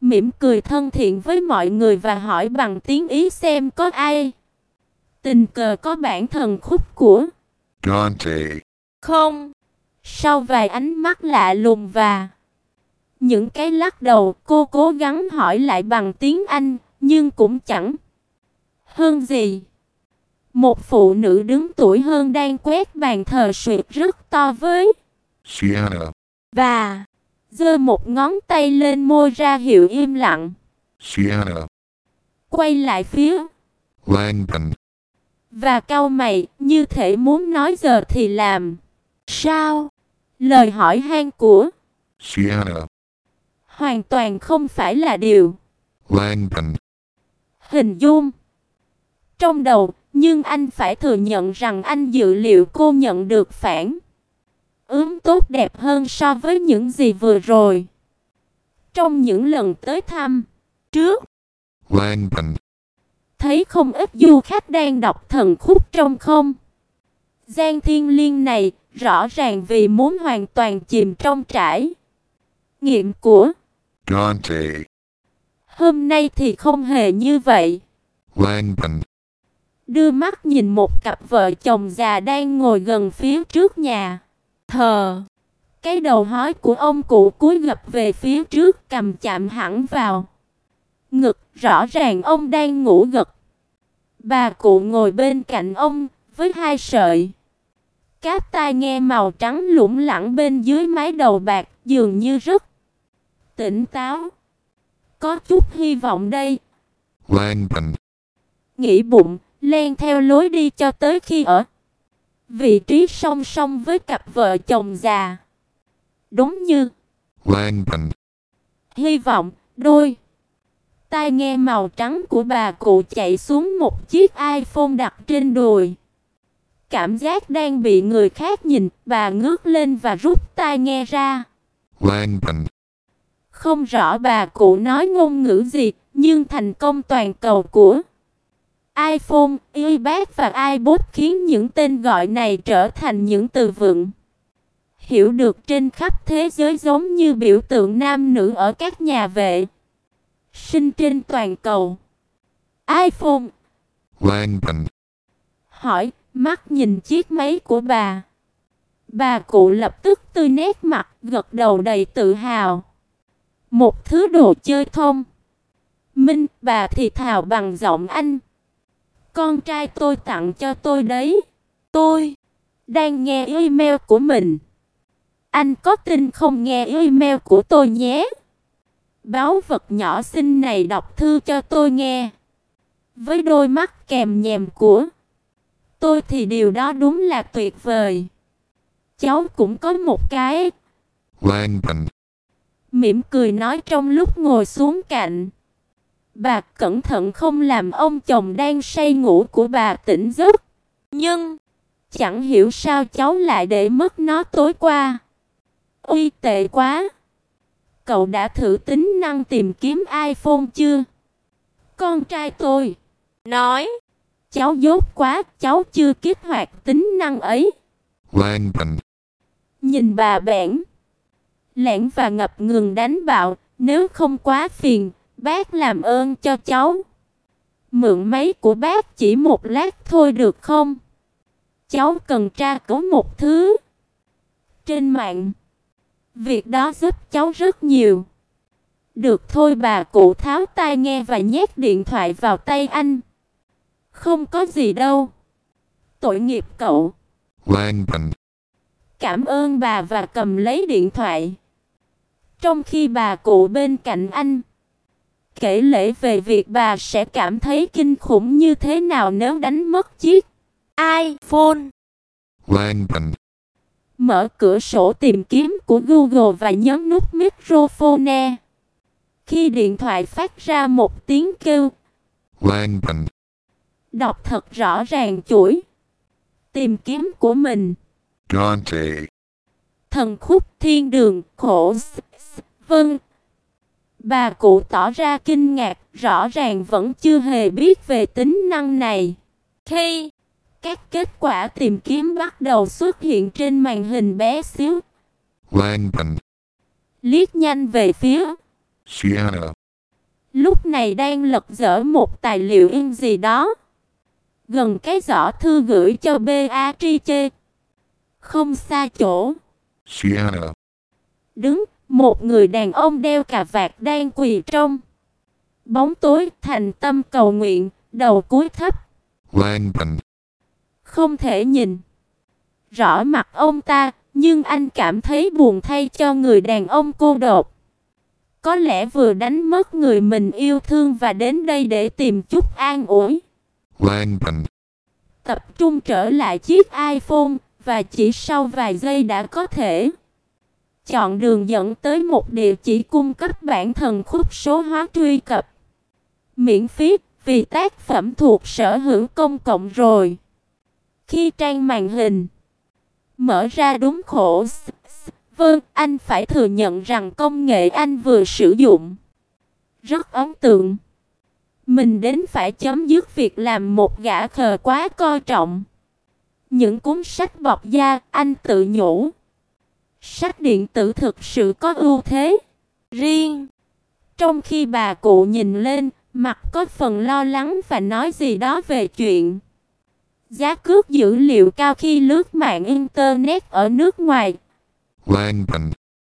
mỉm cười thân thiện với mọi người và hỏi bằng tiếng Ý xem có ai tình cờ có bản thần khúc của Dante không. Sau vài ánh mắt lạ lùng và những cái lắc đầu, cô cố gắng hỏi lại bằng tiếng Anh, nhưng cũng chẳng hơn gì. Một phụ nữ đứng tuổi hơn đang quét bàn thờ suyệt rất to với Sienna và giơ một ngón tay lên môi ra hiệu im lặng. Sienna Quay lại phía Langdon và cau mày, như thể muốn nói giờ thì làm. Sao? Lời hỏi han của Sienna hoàn toàn không phải là điều Langdon hình dung trong đầu, nhưng anh phải thừa nhận rằng anh dự liệu cô nhận được phản ứng tốt đẹp hơn so với những gì vừa rồi. Trong những lần tới thăm trước, Langdon thấy không ít du khách đang đọc thần khúc trong không gian thiên liêng này, rõ ràng vì muốn hoàn toàn chìm trong trải nghiệm của Dante hôm nay thì không hề như vậy. Langdon Đưa mắt nhìn một cặp vợ chồng già đang ngồi gần phía trước nhà thờ. Cái đầu hói của ông cụ cúi gập về phía trước, cầm chạm hẳn vào ngực, rõ ràng ông đang ngủ gật. Bà cụ ngồi bên cạnh ông với hai sợi cáp tai nghe màu trắng lủng lẳng bên dưới mái đầu bạc, dường như rất tỉnh táo. Có chút hy vọng đây, Langdon nghĩ bụng, len theo lối đi cho tới khi ở vị trí song song với cặp vợ chồng già. Đúng như Langdon hy vọng, đôi tai nghe màu trắng của bà cụ chạy xuống một chiếc iPhone đặt trên đùi. Cảm giác đang bị người khác nhìn, bà ngước lên và rút tai nghe ra. Langdon Không rõ bà cụ nói ngôn ngữ gì, nhưng thành công toàn cầu của iPhone, iPad và iPod khiến những tên gọi này trở thành những từ vựng hiểu được trên khắp thế giới, giống như biểu tượng nam nữ ở các nhà vệ sinh trên toàn cầu. iPhone Langdon hỏi, mắt nhìn chiếc máy của bà. Bà cụ lập tức tươi nét mặt, gật đầu đầy tự hào. Một thứ đồ chơi thông minh, bà thì thào bằng giọng Anh. Con trai tôi tặng cho tôi đấy. Tôi đang nghe email của mình. Anh có tin không, nghe email của tôi nhé. Báu vật nhỏ xinh này đọc thư cho tôi nghe. Với đôi mắt kèm nhèm của tôi thì điều đó đúng là tuyệt vời. Cháu cũng có một cái. Langdon Mỉm cười nói trong lúc ngồi xuống cạnh bà, cẩn thận không làm ông chồng đang say ngủ của bà tỉnh giấc. Nhưng chẳng hiểu sao cháu lại để mất nó tối qua. Ôi tệ quá. Cậu đã thử tính năng tìm kiếm iPhone chưa? Con trai tôi nói. Cháu dốt quá, cháu chưa kích hoạt tính năng ấy. Langdon Nhìn bà bẽn lẽn và ngập ngừng đánh bạo, nếu không quá phiền, bác làm ơn cho cháu mượn máy của bác chỉ một lát thôi được không? Cháu cần tra cứu một thứ trên mạng. Việc đó giúp cháu rất nhiều. Được thôi, bà cụ tháo tai nghe và nhét điện thoại vào tay anh. Không có gì đâu. Tội nghiệp cậu. Langdon Cảm ơn bà và cầm lấy điện thoại. Trong khi bà cụ bên cạnh anh kể lể về việc bà sẽ cảm thấy kinh khủng như thế nào nếu đánh mất chiếc iPhone. Langdon Mở cửa sổ tìm kiếm của Google và nhấn nút microphone. Khi điện thoại phát ra một tiếng kêu, Langdon đọc thật rõ ràng chuỗi tìm kiếm của mình. Dante Thần khúc thiên đường khổ. Vâng. Bà cụ tỏ ra kinh ngạc, rõ ràng vẫn chưa hề biết về tính năng này. Khi các kết quả tìm kiếm bắt đầu xuất hiện trên màn hình bé xíu, Langdon liếc nhanh về phía Sienna lúc này đang lật dở một tài liệu in gì đó, gần cái giỏ thư gửi cho Beatrice. Không xa chỗ, Sienna, đứng một người đàn ông đeo cà vạt đang quỳ trong bóng tối, thành tâm cầu nguyện, đầu cúi thấp. Langdon, Không thể nhìn rõ mặt ông ta, nhưng anh cảm thấy buồn thay cho người đàn ông cô độc. Có lẽ vừa đánh mất người mình yêu thương và đến đây để tìm chút an ủi. Langdon, Tập trung trở lại chiếc iPhone và chỉ sau vài giây đã có thể chọn đường dẫn tới một địa chỉ cung cấp bản thần khúc số hóa truy cập miễn phí, vì tác phẩm thuộc sở hữu công cộng rồi. Khi trang màn hình mở ra đúng khổ. Vâng, anh phải thừa nhận rằng công nghệ anh vừa sử dụng rất ấn tượng. Mình đến phải chấm dứt việc làm một gã khờ quá coi trọng những cuốn sách bọc da, anh tự nhủ. Sách điện tử thực sự có ưu thế riêng. Trong khi bà cụ nhìn lên, mặt có phần lo lắng và nói gì đó về chuyện giá cước dữ liệu cao khi lướt mạng Internet ở nước ngoài. Langdon,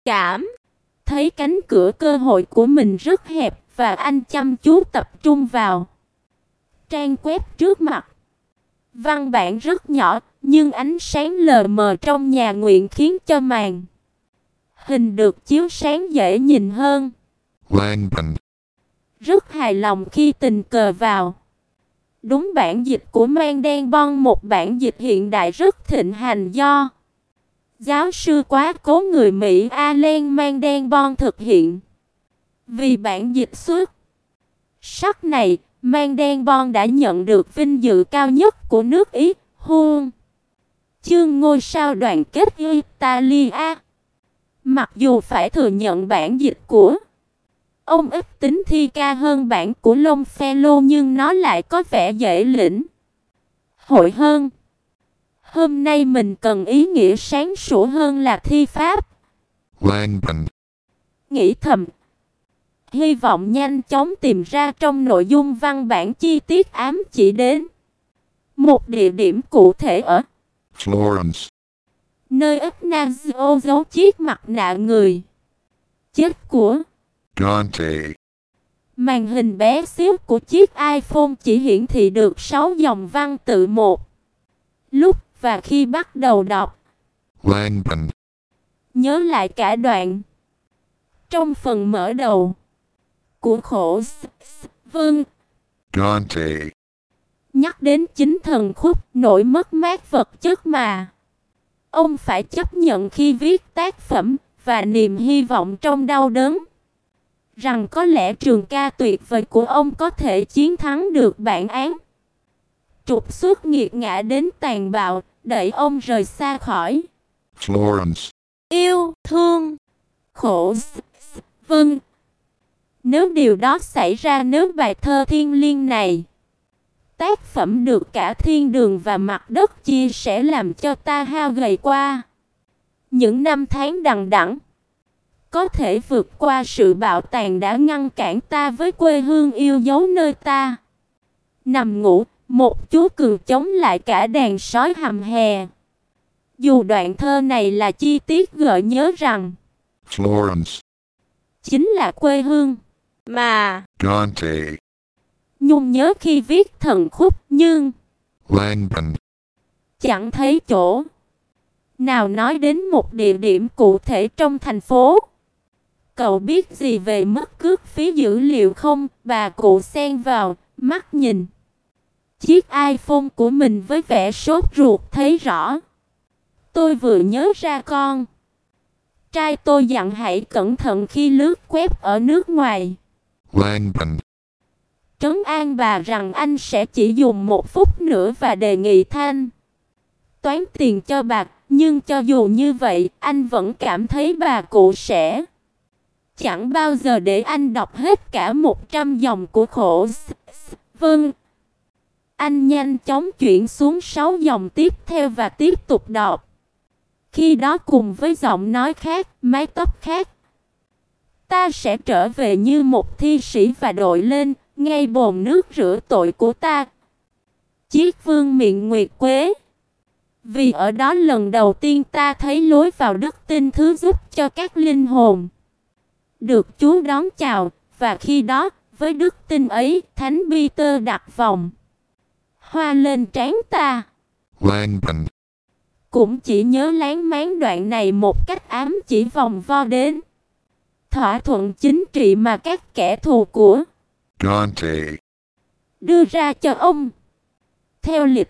Thấy cánh cửa cơ hội của mình rất hẹp và anh chăm chú tập trung vào trang web trước mặt. Văn bản rất nhỏ, nhưng ánh sáng lờ mờ trong nhà nguyện khiến cho màn hình được chiếu sáng dễ nhìn hơn. Langdon, Rất hài lòng khi tình cờ vào đúng bản dịch của Mandel Bon, một bản dịch hiện đại rất thịnh hành do giáo sư quá cố người Mỹ Allen Mandel Bon thực hiện. Vì bản dịch xuất sắc này, Mandel Bon đã nhận được vinh dự cao nhất của nước Ý, huân chương ngôi sao đoàn kết Italia. Mặc dù phải thừa nhận bản dịch của ông ít tính thi ca hơn bản của Longfellow, nhưng nó lại có vẻ dễ lĩnh hội hơn. Hôm nay mình cần ý nghĩa sáng sủa hơn là thi pháp. Langdon, Nghĩ thầm, hy vọng nhanh chóng tìm ra trong nội dung văn bản chi tiết ám chỉ đến một địa điểm cụ thể ở Florence, nơi Ignazio giấu chiếc mặt nạ người chết của. Dante, Màn hình bé xíu của chiếc iPhone chỉ hiển thị được 6 dòng văn tự một lúc, và khi bắt đầu đọc, Langdon, nhớ lại cả đoạn trong phần mở đầu của khổ. Vâng, Dante, nhắc đến chính thần khúc, nỗi mất mát vật chất mà ông phải chấp nhận khi viết tác phẩm, và niềm hy vọng trong đau đớn rằng có lẽ trường ca tuyệt vời của ông có thể chiến thắng được bản án trục xuất nghiệt ngã đến tàn bạo, đẩy ông rời xa khỏi Florence, yêu thương. Khổ. Vâng, nếu điều đó xảy ra, nếu bài thơ thiêng liêng này, tác phẩm được cả thiên đường và mặt đất chia sẻ, làm cho ta hao gầy qua những năm tháng đằng đẵng, có thể vượt qua sự bạo tàn đã ngăn cản ta với quê hương yêu dấu nơi ta nằm ngủ, một chú cừu chống lại cả đàn sói hầm hè. Dù đoạn thơ này là chi tiết gợi nhớ rằng Florence, chính là quê hương mà Dante, Nhung nhớ khi viết thần khúc, nhưng Langdon, chẳng thấy chỗ nào nói đến một địa điểm cụ thể trong thành phố. Cậu biết gì về mức cước phí dữ liệu không? Bà cụ xen vào, mắt nhìn chiếc iPhone của mình với vẻ sốt ruột. Thấy rõ, tôi vừa nhớ ra con trai tôi dặn hãy cẩn thận khi lướt web ở nước ngoài. Langdon, Trấn an bà rằng anh sẽ chỉ dùng 1 phút nữa và đề nghị thanh toán tiền cho bà. Nhưng cho dù như vậy, anh vẫn cảm thấy bà cụ sẽ chẳng bao giờ để anh đọc hết cả 100 dòng của khổ. Vâng. Anh nhanh chóng chuyển xuống 6 dòng tiếp theo và tiếp tục đọc. Khi đó cùng với giọng nói khác, mái tóc khác, Ta sẽ trở về như một thi sĩ và đội lên ngay bồn nước rửa tội của ta. Chiếc vương miện nguyệt quế. Vì ở đó lần đầu tiên ta thấy lối vào đức tin thứ giúp cho các linh hồn được Chúa đón chào, và khi đó, với đức tin ấy, Thánh Peter đặt vòng hoa lên trán ta. Langban. Cũng chỉ nhớ láng máng đoạn này một cách ám chỉ vòng vo đến thỏa thuận chính trị mà các kẻ thù của Dante. đưa ra cho ông. Theo lịch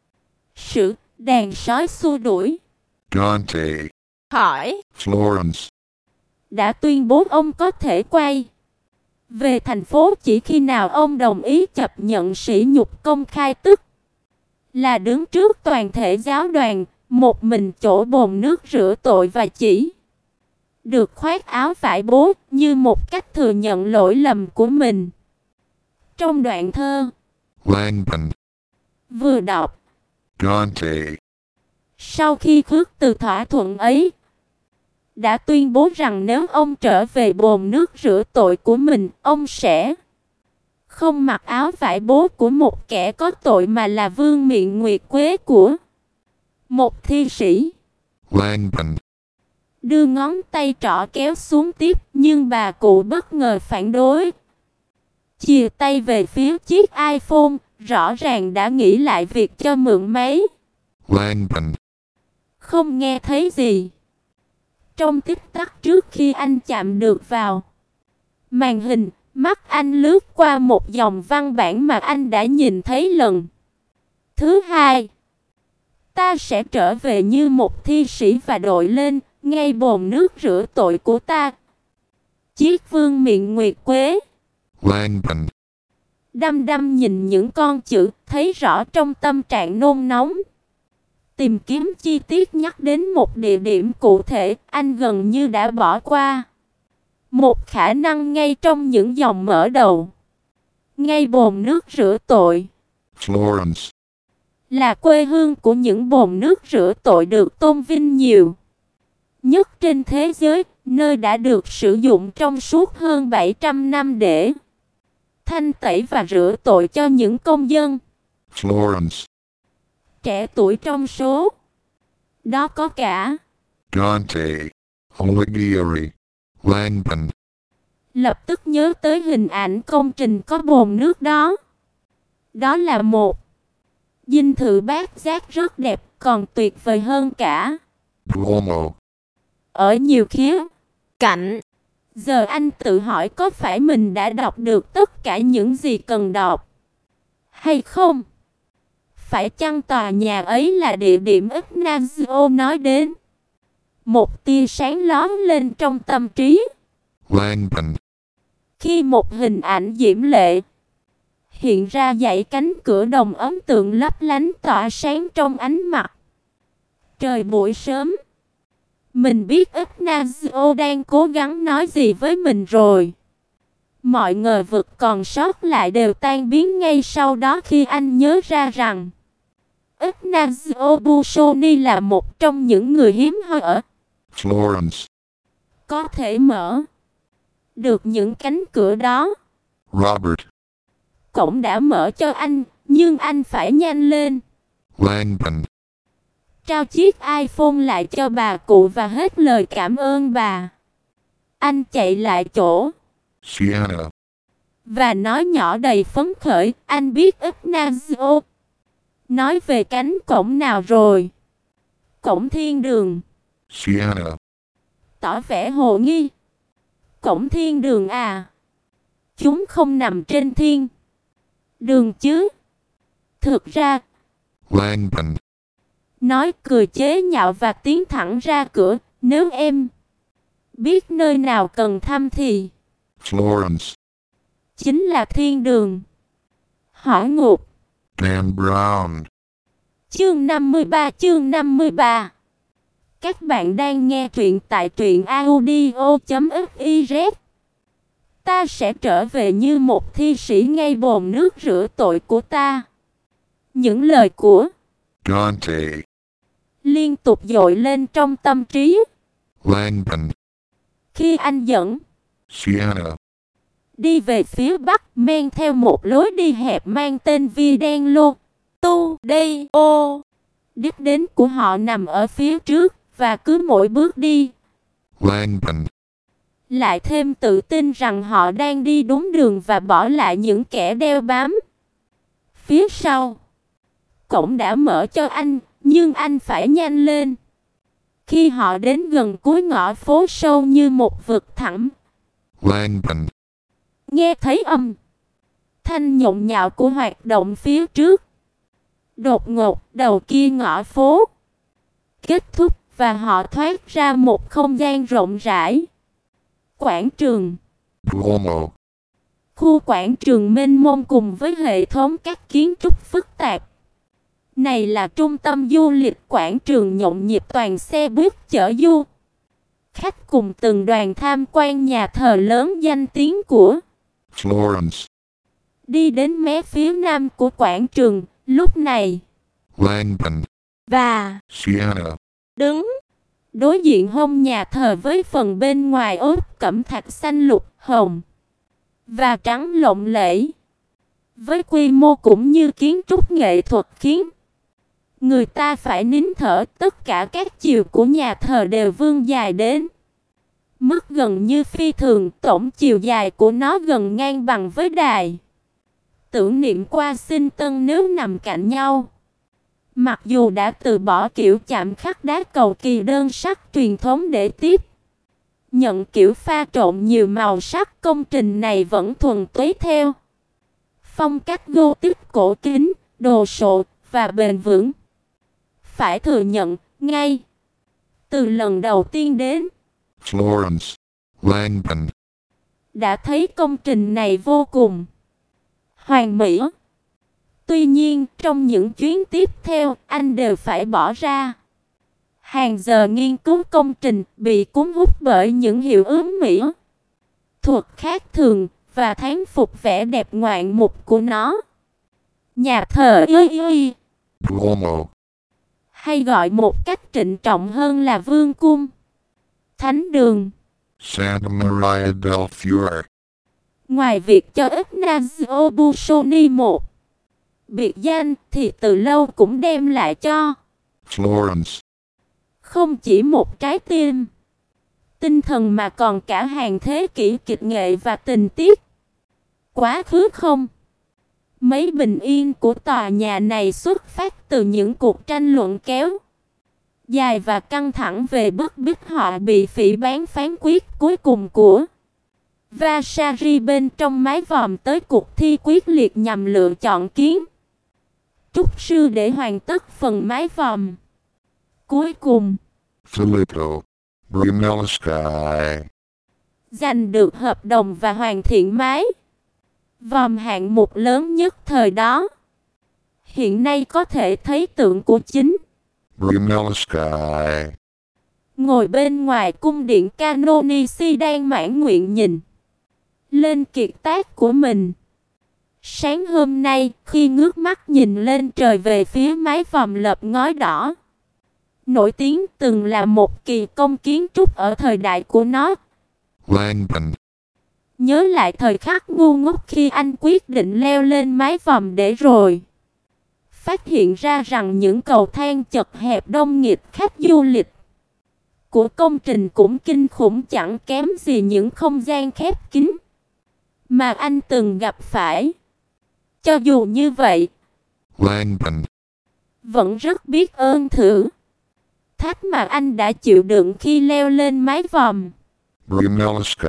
sử, đàn sói xua đuổi Dante. hỏi Florence. đã tuyên bố ông có thể quay về thành phố chỉ khi nào ông đồng ý chấp nhận sỉ nhục công khai, tức là đứng trước toàn thể giáo đoàn, một mình chỗ bồn nước rửa tội và chỉ được khoác áo vải bố như một cách thừa nhận lỗi lầm của mình. Trong đoạn thơ Langban. vừa đọc, Dante. sau khi khước từ thỏa thuận ấy, đã tuyên bố rằng nếu ông trở về bồn nước rửa tội của mình, ông sẽ không mặc áo vải bố của một kẻ có tội mà là vương miện nguyệt quế của một thi sĩ. Langban. Đưa ngón tay trỏ kéo xuống tiếp, nhưng bà cụ bất ngờ phản đối. Chìa tay về phía chiếc iPhone, rõ ràng đã nghĩ lại việc cho mượn máy. Langban. Không nghe thấy gì. Trong tích tắc trước khi anh chạm được vào màn hình, mắt anh lướt qua một dòng văn bản mà anh đã nhìn thấy lần thứ hai. Ta sẽ trở về như một thi sĩ và đội lên ngay bồn nước rửa tội của ta. Chiếc vương miện nguyệt quế. Langban. Đăm đăm nhìn những con chữ, thấy rõ trong tâm trạng nôn nóng. Tìm kiếm chi tiết nhắc đến một địa điểm cụ thể, anh gần như đã bỏ qua một khả năng ngay trong những dòng mở đầu. Ngay bồn nước rửa tội Florence. là quê hương của những bồn nước rửa tội được tôn vinh nhiều nhất trên thế giới, nơi đã được sử dụng trong suốt hơn 700 năm để thanh tẩy và rửa tội cho những công dân Florence. trẻ tuổi trong số đó có cả Dante. Alighieri. Langban. lập tức nhớ tới hình ảnh công trình có bồn nước đó. Đó là một dinh thự bát giác rất đẹp, còn tuyệt vời hơn cả Duomo. ở nhiều khía cạnh. Giờ anh tự hỏi có phải mình đã đọc được tất cả những gì cần đọc hay không? Phải chăng tòa nhà ấy là địa điểm Ignazio nói đến? Một tia sáng lóe lên trong tâm trí Langban. khi một hình ảnh diễm lệ hiện ra dãy cánh cửa đồng ấn tượng lấp lánh tỏa sáng trong ánh mặt trời buổi sớm. Mình biết Ignazio đang cố gắng nói gì với mình rồi. Mọi ngờ vực còn sót lại đều tan biến ngay sau đó khi anh nhớ ra rằng Ignazio Busoni là một trong những người hiếm hoi ở Florence. có thể mở được những cánh cửa đó. Robert. Cổng đã mở cho anh, nhưng anh phải nhanh lên. Langban. Trao chiếc iPhone lại cho bà cụ và hết lời cảm ơn bà. Anh chạy lại chỗ Siena. và nói nhỏ đầy phấn khởi, anh biết Ignazio nói về cánh cổng nào rồi? Cổng thiên đường. Siena. Tỏ vẻ hồ nghi. Cổng thiên đường à? Chúng không nằm trên thiên đường chứ? Thực ra, Langban. nói cười chế nhạo và tiến thẳng ra cửa. Nếu em biết nơi nào cần thăm thì Florence. chính là thiên đường. Hỏa ngục. Dan Brown. Chương 53. Các bạn đang nghe truyện tại truyệnaudio.fiz. Ta sẽ trở về như một thi sĩ ngay bồn nước rửa tội của ta. Những lời của Dante. liên tục dội lên trong tâm trí. Langban. Khi anh dẫn Siena, đi về phía bắc, men theo một lối đi hẹp mang tên Videnlo Tu Đây Ô. Đích đến của họ nằm ở phía trước, và cứ mỗi bước đi, Langban, lại thêm tự tin rằng họ đang đi đúng đường và bỏ lại những kẻ đeo bám. Phía sau, cổng đã mở cho anh, nhưng anh phải nhanh lên. Khi họ đến gần cuối ngõ phố sâu như một vực thẳm, Langban, nghe thấy âm thanh nhộn nhạo của hoạt động phía trước. Đột ngột, đầu kia ngõ phố kết thúc và họ thoát ra một không gian rộng rãi. Quảng trường. Duomo, Khu quảng trường mênh mông cùng với hệ thống các kiến trúc phức tạp. Này là trung tâm du lịch, quảng trường nhộn nhịp toàn xe buýt chở du khách cùng từng đoàn tham quan nhà thờ lớn danh tiếng của. Florence, Đi đến mé phía nam của quảng trường, lúc này, Langban, và Siena, đứng đối diện hông nhà thờ với phần bên ngoài ốp cẩm thạch xanh lục, hồng và trắng lộng lẫy, với quy mô cũng như kiến trúc nghệ thuật khiến người ta phải nín thở. Tất cả các chiều của nhà thờ đều vươn dài đến mức gần như phi thường, tổng chiều dài của nó gần ngang bằng với đài tưởng niệm Washington nếu nằm cạnh nhau. Mặc dù đã từ bỏ kiểu chạm khắc đá cầu kỳ đơn sắc truyền thống để tiếp nhận kiểu pha trộn nhiều màu sắc, công trình này vẫn thuần túy theo phong cách Gothic cổ kính, đồ sộ và bền vững. Phải thừa nhận, ngay từ lần đầu tiên đến, Florence, Langban, đã thấy công trình này vô cùng hoàn mỹ. Tuy nhiên, trong những chuyến tiếp theo, anh đều phải bỏ ra hàng giờ nghiên cứu công trình, bị cuốn hút bởi những hiệu ứng mỹ thuật khác thường và thán phục vẻ đẹp ngoạn mục của nó. Nhà thờ Duomo, hay gọi một cách trịnh trọng hơn là vương cung, thánh đường. Santa Maria del Fiore, Ngoài việc cho Ignazio Busoni một biệt danh, thì từ lâu cũng đem lại cho Florence, không chỉ một trái tim tinh thần mà còn cả hàng thế kỷ kịch nghệ và tình tiết. Quá khứ không mấy bình yên của tòa nhà này xuất phát từ những cuộc tranh luận kéo dài và căng thẳng về bức bích họa bị phỉ báng phán quyết cuối cùng của Vasari bên trong mái vòm tới cuộc thi quyết liệt nhằm lựa chọn kiến trúc sư để hoàn tất phần mái vòm cuối cùng, Filippo, Brunelleschi, giành được hợp đồng và hoàn thiện mái vòm hạng mục lớn nhất thời đó. Hiện nay có thể thấy tượng của chính Brunelleschi, ngồi bên ngoài cung điện Canonici đang mãn nguyện nhìn lên kiệt tác của mình. Sáng hôm nay, khi ngước mắt nhìn lên trời về phía mái vòm lợp ngói đỏ, nổi tiếng từng là một kỳ công kiến trúc ở thời đại của nó, Langban, nhớ lại thời khắc ngu ngốc khi anh quyết định leo lên mái vòm để rồi phát hiện ra rằng những cầu thang chật hẹp đông nghịt khách du lịch của công trình cũng kinh khủng chẳng kém gì những không gian khép kín mà anh từng gặp phải. Cho dù như vậy, Langban, vẫn rất biết ơn thử thách mà anh đã chịu đựng khi leo lên mái vòm, Brunelleschi,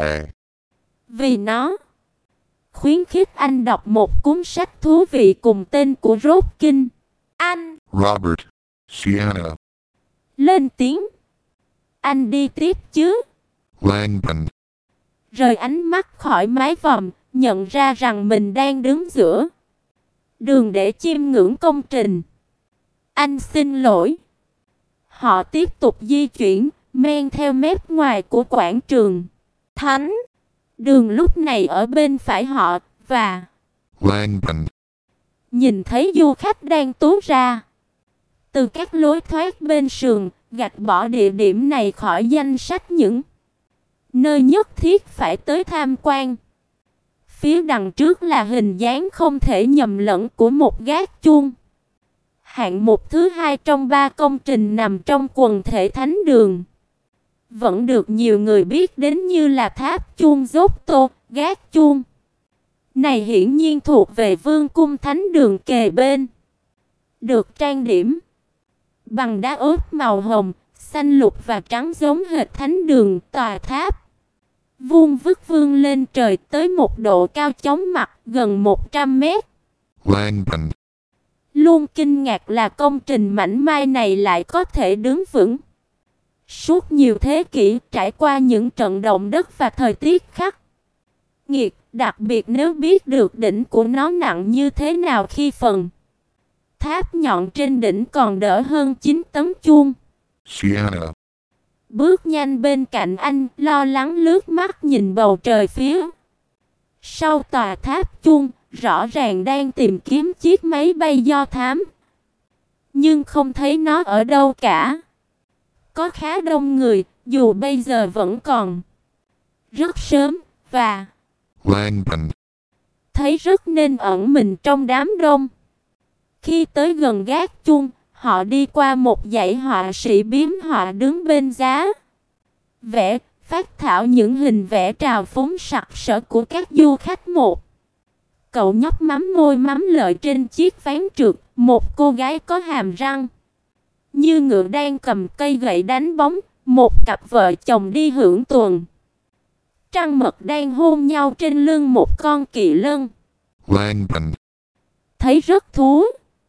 vì nó khuyến khích anh đọc một cuốn sách thú vị cùng tên của Rodkin. Anh Robert, Siena, lên tiếng. Anh đi tiếp chứ? Langban, Rời ánh mắt khỏi mái vòm, nhận ra rằng mình đang đứng giữa đường để chiêm ngưỡng công trình. Anh xin lỗi. Họ tiếp tục di chuyển, men theo mép ngoài của quảng trường. Thánh đường lúc này ở bên phải họ, và Langban, nhìn thấy du khách đang tú ra từ các lối thoát bên sườn, gạch bỏ địa điểm này khỏi danh sách những nơi nhất thiết phải tới tham quan. Phía đằng trước là hình dáng không thể nhầm lẫn của một gác chuông. Hạng mục thứ hai trong 3 công trình nằm trong quần thể thánh đường, vẫn được nhiều người biết đến như là tháp chuông dốt tô, gác chuông. Này hiển nhiên thuộc về vương cung thánh đường kề bên, được trang điểm bằng đá ốp màu hồng, xanh lục và trắng giống hệt thánh đường. Tòa tháp vuông vức vươn lên trời tới một độ cao chóng mặt gần 100 mét. Langban. Luôn kinh ngạc là công trình mảnh mai này lại có thể đứng vững suốt nhiều thế kỷ, trải qua những trận động đất và thời tiết khắc nghiệt, đặc biệt nếu biết được đỉnh của nó nặng như thế nào khi phần tháp nhọn trên đỉnh còn đỡ hơn 9 tấn chuông. Sienna. Bước nhanh bên cạnh anh, lo lắng lướt mắt nhìn bầu trời phía sau tòa tháp chuông, rõ ràng đang tìm kiếm chiếc máy bay do thám, nhưng không thấy nó ở đâu cả. Có khá đông người, dù bây giờ vẫn còn rất sớm, và Langban. thấy rất nên ẩn mình trong đám đông. Khi tới gần gác chuông, họ đi qua một dãy họa sĩ biếm họa đứng bên giá vẽ, phác thảo những hình vẽ trào phúng sặc sỡ của các du khách. Một cậu nhóc mắm môi mắm lợi trên chiếc ván trượt, một cô gái có hàm răng như ngựa đang cầm cây gậy đánh bóng, một cặp vợ chồng đi hưởng tuần trăng mật đang hôn nhau trên lưng một con kỳ lân. Langban. Thấy rất thú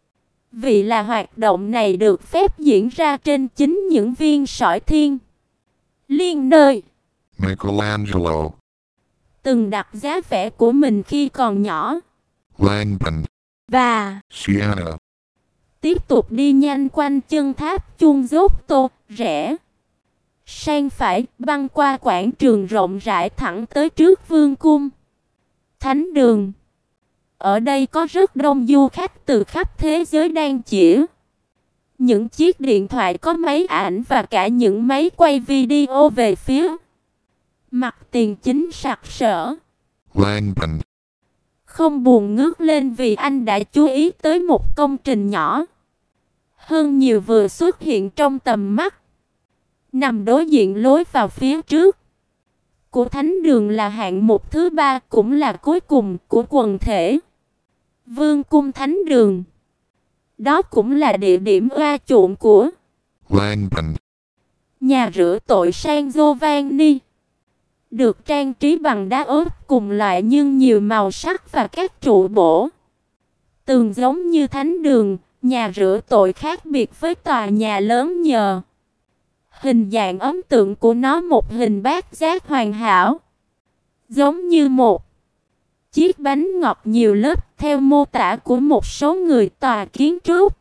vì là hoạt động này được phép diễn ra trên chính những viên sỏi thiên liên nơi Michelangelo. từng đặt giá vẽ của mình khi còn nhỏ. Langban. Và Sienna. tiếp tục đi nhanh quanh chân tháp chuông dốt tô, rẽ sang phải, băng qua quảng trường rộng rãi thẳng tới trước vương cung thánh đường. Ở đây có rất đông du khách từ khắp thế giới đang chĩa những chiếc điện thoại có máy ảnh và cả những máy quay video về phía mặt tiền chính sặc sỡ. Langban. Không buồn ngước lên vì anh đã chú ý tới một công trình nhỏ hơn nhiều vừa xuất hiện trong tầm mắt, nằm đối diện lối vào phía trước của thánh đường, là hạng mục thứ 3 cũng là cuối cùng của quần thể vương cung thánh đường. Đó cũng là địa điểm oa chuộng của Langban. nhà rửa tội San Giovanni, được trang trí bằng đá ốp cùng loại nhưng nhiều màu sắc và các trụ bổ tường giống như thánh đường. Nhà rửa tội khác biệt với tòa nhà lớn nhờ hình dạng ấn tượng của nó, một hình bát giác hoàn hảo, giống như một chiếc bánh ngọt nhiều lớp theo mô tả của một số người. Tòa kiến trúc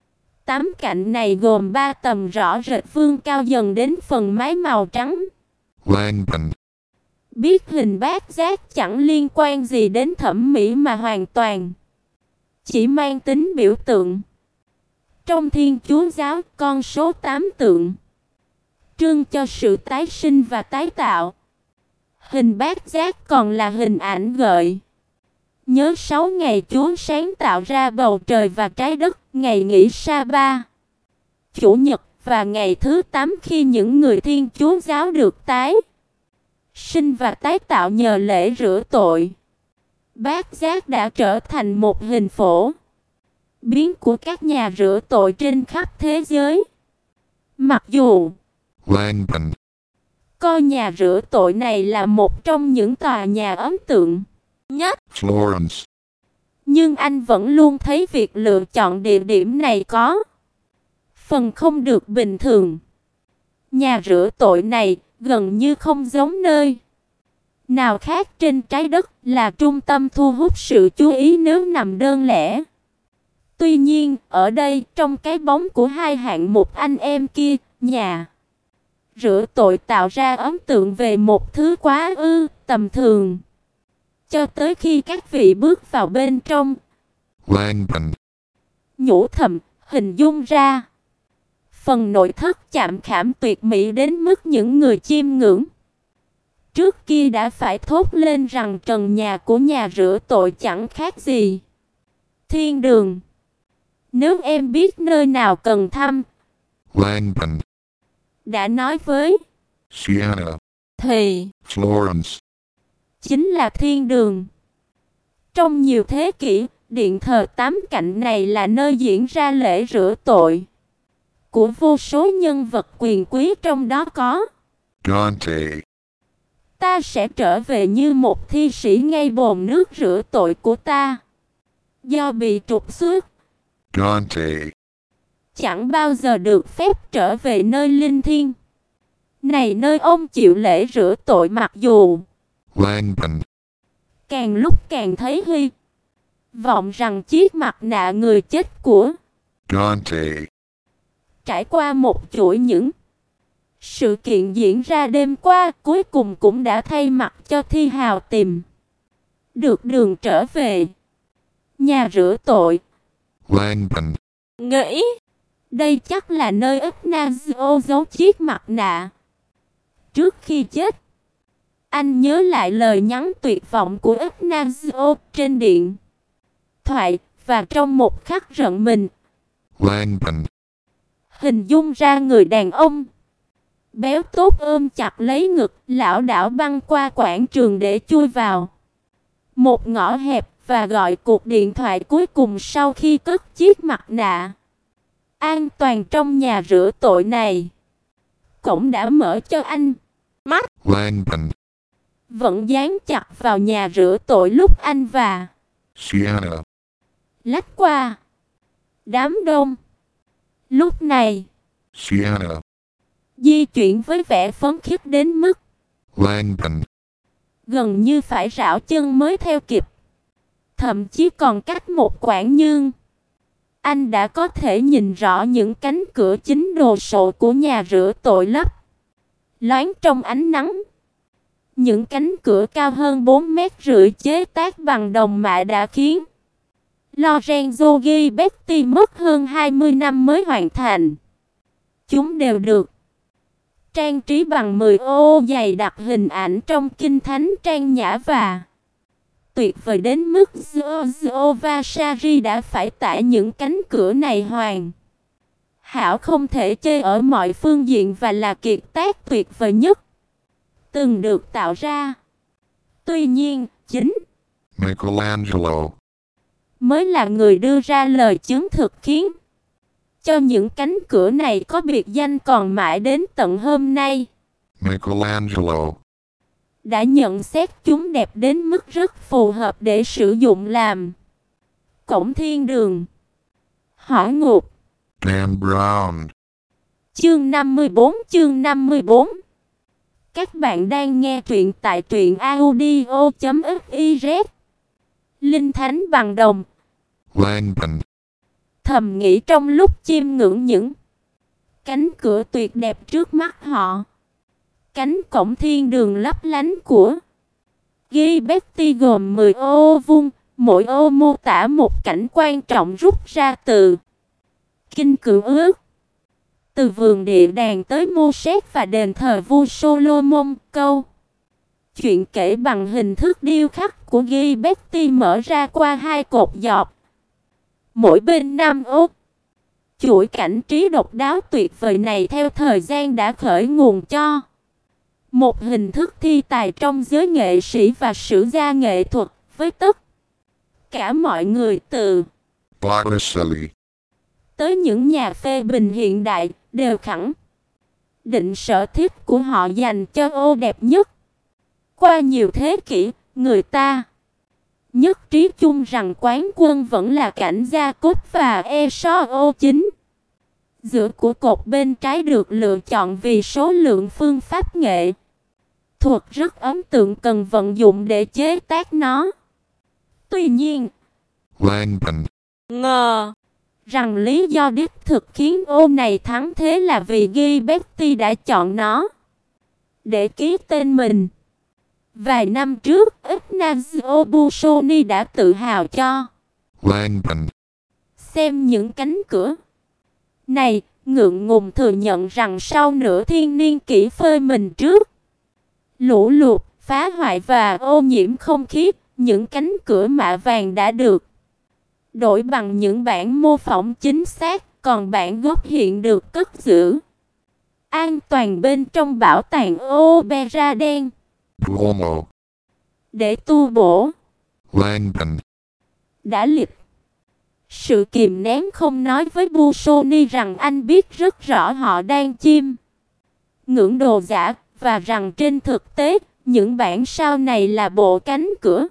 8 cạnh này gồm 3 tầng rõ rệt vươn cao dần đến phần mái màu trắng. Langban. Biết hình bát giác chẳng liên quan gì đến thẩm mỹ mà hoàn toàn chỉ mang tính biểu tượng. Trong Thiên Chúa giáo, con số 8 tượng trưng cho sự tái sinh và tái tạo. Hình bát giác còn là hình ảnh gợi nhớ 6 ngày Chúa sáng tạo ra bầu trời và trái đất, ngày nghỉ Sa-ba, Chủ nhật, và ngày thứ 8 khi những người Thiên Chúa giáo được tái sinh và tái tạo nhờ lễ rửa tội. Bát giác đã trở thành một hình phổ biến của các nhà rửa tội trên khắp thế giới. Mặc dù Langban. coi nhà rửa tội này là một trong những tòa nhà ấn tượng nhất, Florence. nhưng anh vẫn luôn thấy việc lựa chọn địa điểm này có phần không được bình thường. Nhà rửa tội này gần như không giống nơi nào khác trên trái đất, là trung tâm thu hút sự chú ý nếu nằm đơn lẻ. Tuy nhiên, ở đây, trong cái bóng của hai hạng mục anh em kia, nhà rửa tội tạo ra ấn tượng về một thứ quá tầm thường. Cho tới khi các vị bước vào bên trong, Langban. nhủ thầm, hình dung ra phần nội thất chạm khảm tuyệt mỹ đến mức những người chiêm ngưỡng trước kia đã phải thốt lên rằng trần nhà của nhà rửa tội chẳng khác gì thiên đường. Nếu em biết nơi nào cần thăm, Langdon, đã nói với Siena, thì Florence, chính là thiên đường. Trong nhiều thế kỷ, điện thờ tám cạnh này là nơi diễn ra lễ rửa tội của vô số nhân vật quyền quý, trong đó có Dante, ta sẽ trở về như một thi sĩ ngay bồn nước rửa tội của ta. Do bị trục xuất, Dante, chẳng bao giờ được phép trở về nơi linh thiêng này, nơi ông chịu lễ rửa tội. Mặc dù Langdon, càng lúc càng thấy hy vọng rằng chiếc mặt nạ người chết của Dante, trải qua một chuỗi những sự kiện diễn ra đêm qua, cuối cùng cũng đã thay mặt cho thi hào tìm được đường trở về nhà rửa tội. Langdon, Nghĩ đây chắc là nơi Ignacio giấu chiếc mặt nạ. Trước khi chết, anh nhớ lại lời nhắn tuyệt vọng của Ignacio trên điện thoại, và trong một khắc giận mình, Langdon, hình dung ra người đàn ông béo tốt ôm chặt lấy ngực, lảo đảo băng qua quảng trường để chui vào một ngõ hẹp và gọi cuộc điện thoại cuối cùng sau khi cất chiếc mặt nạ an toàn trong nhà rửa tội này. Cổng đã mở cho anh. Mắt Langdon, vẫn dán chặt vào nhà rửa tội lúc anh và Siena, lách qua đám đông. Lúc này, Siena, di chuyển với vẻ phấn khích đến mức Langdon, gần như phải rảo chân mới theo kịp. Thậm chí còn cách một quãng nhưng anh đã có thể nhìn rõ những cánh cửa chính đồ sộ của nhà rửa tội lấp loáng trong ánh nắng. Những cánh cửa cao hơn 4,5 mét chế tác bằng đồng mạ đã khiến Lorenzo Ghiberti mất hơn 20 năm mới hoàn thành. Chúng đều được trang trí bằng 10 ô dày đặc hình ảnh trong kinh thánh trang nhã và tuyệt vời đến mức Giorgio Vasari đã phải tả những cánh cửa này hoàn hảo không thể chê ở mọi phương diện và là kiệt tác tuyệt vời nhất từng được tạo ra. Tuy nhiên, chính Michelangelo, mới là người đưa ra lời chứng thực khiến cho những cánh cửa này có biệt danh còn mãi đến tận hôm nay. Michelangelo, Đã nhận xét chúng đẹp đến mức rất phù hợp để sử dụng làm cổng thiên đường, hỏa ngục. Dan Brown, Chương 54. Các bạn đang nghe truyện tại truyệnaudio.fiz. Linh thánh bằng đồng. Langdon, Thầm nghĩ trong lúc chiêm ngưỡng những cánh cửa tuyệt đẹp trước mắt họ. Cánh cổng thiên đường lấp lánh của Ghiberti gồm 10 ô vuông, mỗi ô mô tả một cảnh quan trọng rút ra từ Kinh Cựu Ước. Từ vườn địa đàng tới mô sét và đền thờ vua Solomon. Câu chuyện kể bằng hình thức điêu khắc của Ghiberti mở ra qua hai cột dọc, mỗi bên 5 ô. Chuỗi cảnh trí độc đáo tuyệt vời này theo thời gian đã khởi nguồn cho một hình thức thi tài trong giới nghệ sĩ và sử gia nghệ thuật, với tất cả mọi người từ Botticelli, tới những nhà phê bình hiện đại đều khẳng định sở thích của họ dành cho ô đẹp nhất. Qua nhiều thế kỷ, người ta nhất trí chung rằng quán quân vẫn là cảnh Gia Cốt và Esau chính. Giữa của cột bên trái được lựa chọn vì số lượng phương pháp nghệ thuật rất ấn tượng cần vận dụng để chế tác nó. Tuy nhiên, Langdon, ngờ rằng lý do đích thực khiến ô này thắng thế là vì Ghiberti đã chọn nó để ký tên mình. Vài năm trước, Ignazio Busoni đã tự hào cho Langdon, xem những cánh cửa này, ngượng ngùng thừa nhận rằng sau nửa thiên niên kỷ phơi mình trước lũ lụt, phá hoại và ô nhiễm không khí, những cánh cửa mạ vàng đã được đổi bằng những bản mô phỏng chính xác, còn bản gốc hiện được cất giữ an toàn bên trong bảo tàng Opera đen. Duomo. Để tu bổ Langdon. đã lịch. Sự kìm nén không nói với Busoni rằng anh biết rất rõ họ đang chiêm ngưỡng đồ giả, và rằng trên thực tế, những bản sao này là bộ cánh cửa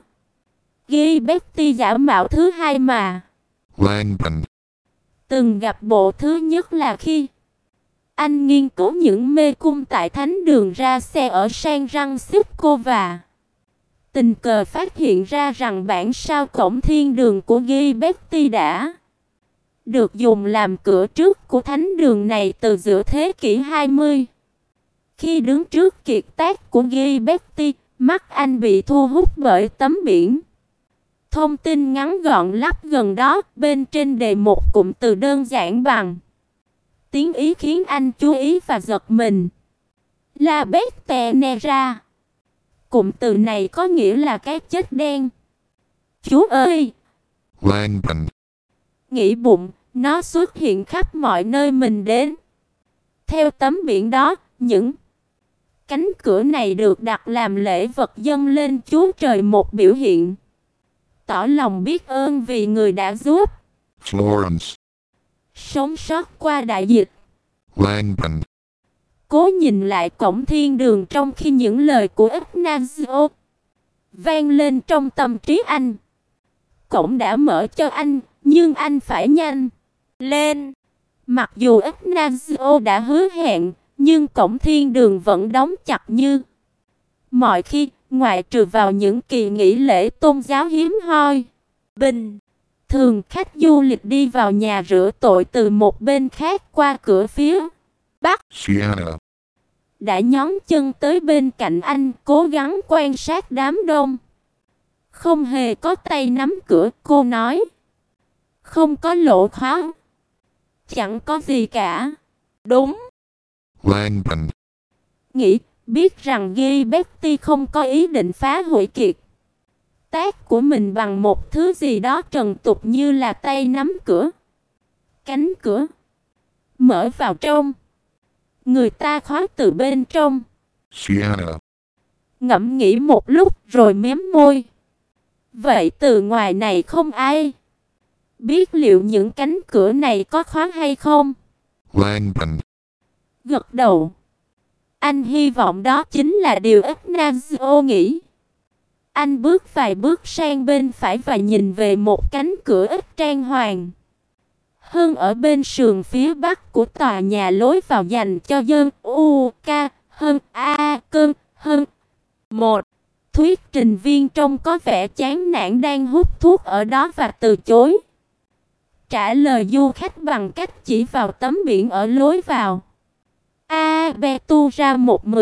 Ghiberti giả mạo thứ hai mà Langdon. từng gặp. Bộ thứ nhất là khi anh nghiên cứu những mê cung tại thánh đường ra xe ở San Francisco và tình cờ phát hiện ra rằng bản sao cổng thiên đường của Ghiberti đã được dùng làm cửa trước của thánh đường này từ giữa thế kỷ 20. Khi đứng trước kiệt tác của Ghiberti, mắt anh bị thu hút bởi tấm biển thông tin ngắn gọn lắp gần đó, bên trên đề một cụm từ đơn giản bằng tiếng Ý khiến anh chú ý và giật mình. La Bête Nera. Cụm từ này có nghĩa là cái chết đen. Chú ơi! Langdon. Nghĩ bụng, nó xuất hiện khắp mọi nơi mình đến. Theo tấm biển đó, những cánh cửa này được đặt làm lễ vật dâng lên Chúa Trời, một biểu hiện tỏ lòng biết ơn vì người đã giúp Florence. sống sót qua đại dịch. Langdon. Cố nhìn lại cổng thiên đường trong khi những lời của Ignazio vang lên trong tâm trí anh. Cổng đã mở cho anh, nhưng anh phải nhanh lên. Mặc dù Ignazio đã hứa hẹn, nhưng cổng thiên đường vẫn đóng chặt như mọi khi, ngoại trừ vào những kỳ nghỉ lễ tôn giáo hiếm hoi. Bình thường khách du lịch đi vào nhà rửa tội từ một bên khác qua cửa phía bắc. Sienna. Đã nhón chân tới bên cạnh anh, cố gắng quan sát đám đông. Không hề có tay nắm cửa, cô nói. Không có lỗ khóa. Chẳng có gì cả. Đúng. Langdon. Nghĩ biết rằng Ghiberti không có ý định phá hủy kiệt tác của mình bằng một thứ gì đó trần tục như là tay nắm cửa. Cánh cửa mở vào trong, người ta khóa từ bên trong. Sienna. Ngẫm nghĩ một lúc rồi mém môi. Vậy từ ngoài này không ai biết liệu những cánh cửa này có khóa hay không? Langdon. Gật đầu. Anh hy vọng đó chính là điều Ignazio nghĩ. Anh bước vài bước sang bên phải và nhìn về một cánh cửa ít trang hoàng hơn ở bên sườn phía bắc của tòa nhà, lối vào dành cho dân U-K hơn A cơn hơn. Một thuyết trình viên trông có vẻ chán nản đang hút thuốc ở đó và từ chối trả lời du khách bằng cách chỉ vào tấm biển ở lối vào. Abertura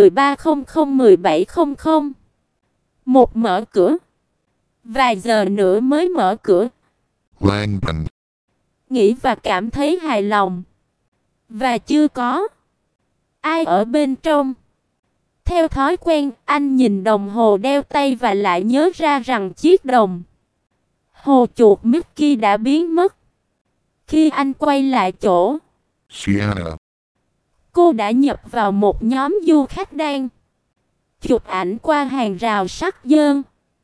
113001700. Một mở cửa. Vài giờ nữa mới mở cửa. Langdon. Nghĩ và cảm thấy hài lòng. Và chưa có ai ở bên trong. Theo thói quen, anh nhìn đồng hồ đeo tay và lại nhớ ra rằng chiếc đồng hồ chuột Mickey đã biến mất. Khi anh quay lại chỗ Sienna. cô đã nhập vào một nhóm du khách đang chụp ảnh qua hàng rào sắt dơn.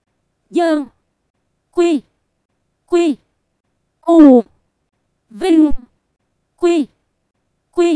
Quy. U. Vinh. Quy.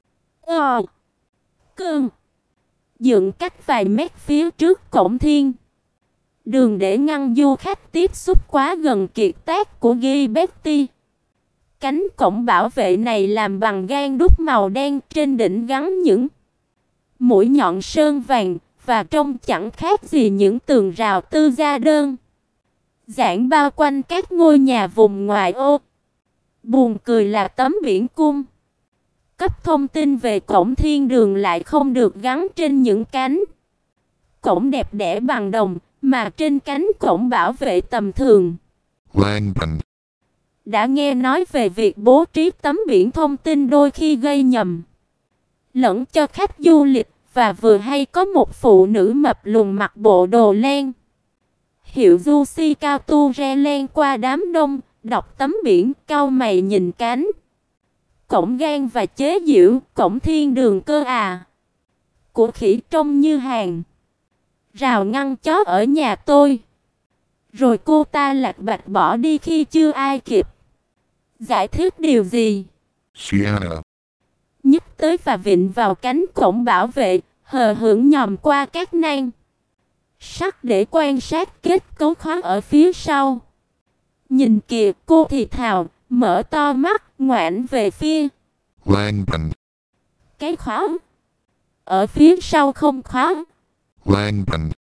Cơn. Dựng cách vài mét phía trước cổng thiên đường để ngăn du khách tiếp xúc quá gần kiệt tác của Ghiberti. Cánh cổng bảo vệ này làm bằng gang đúc màu đen, trên đỉnh gắn những mũi nhọn sơn vàng, và trông chẳng khác gì những tường rào tư gia đơn giản bao quanh các ngôi nhà vùng ngoại ô. Buồn cười là tấm biển cung cấp thông tin về cổng thiên đường lại không được gắn trên những cánh cổng đẹp đẽ bằng đồng, mà trên cánh cổng bảo vệ tầm thường. Langdon. Đã nghe nói về việc bố trí tấm biển thông tin đôi khi gây nhầm lẫn cho khách du lịch, và vừa hay có một phụ nữ mập lùn mặc bộ đồ len hiệu Juicy cao tu re len qua đám đông, đọc tấm biển, cau mày nhìn cánh cổng gan và chế giễu, cổng thiên đường cơ à. Của khỉ trông như hàng rào ngăn chó ở nhà tôi. Rồi cô ta lạc bạch bỏ đi khi chưa ai kịp giải thích điều gì. Sienna, Nhích tới và vịn vào cánh cổng bảo vệ, hờ hững nhòm qua các nang sắt để quan sát kết cấu khóa ở phía sau. Nhìn kìa, cô thì thào, mở to mắt, ngoảnh về phía Langdon, cái khóa. Ở phía sau không khóa. Langdon,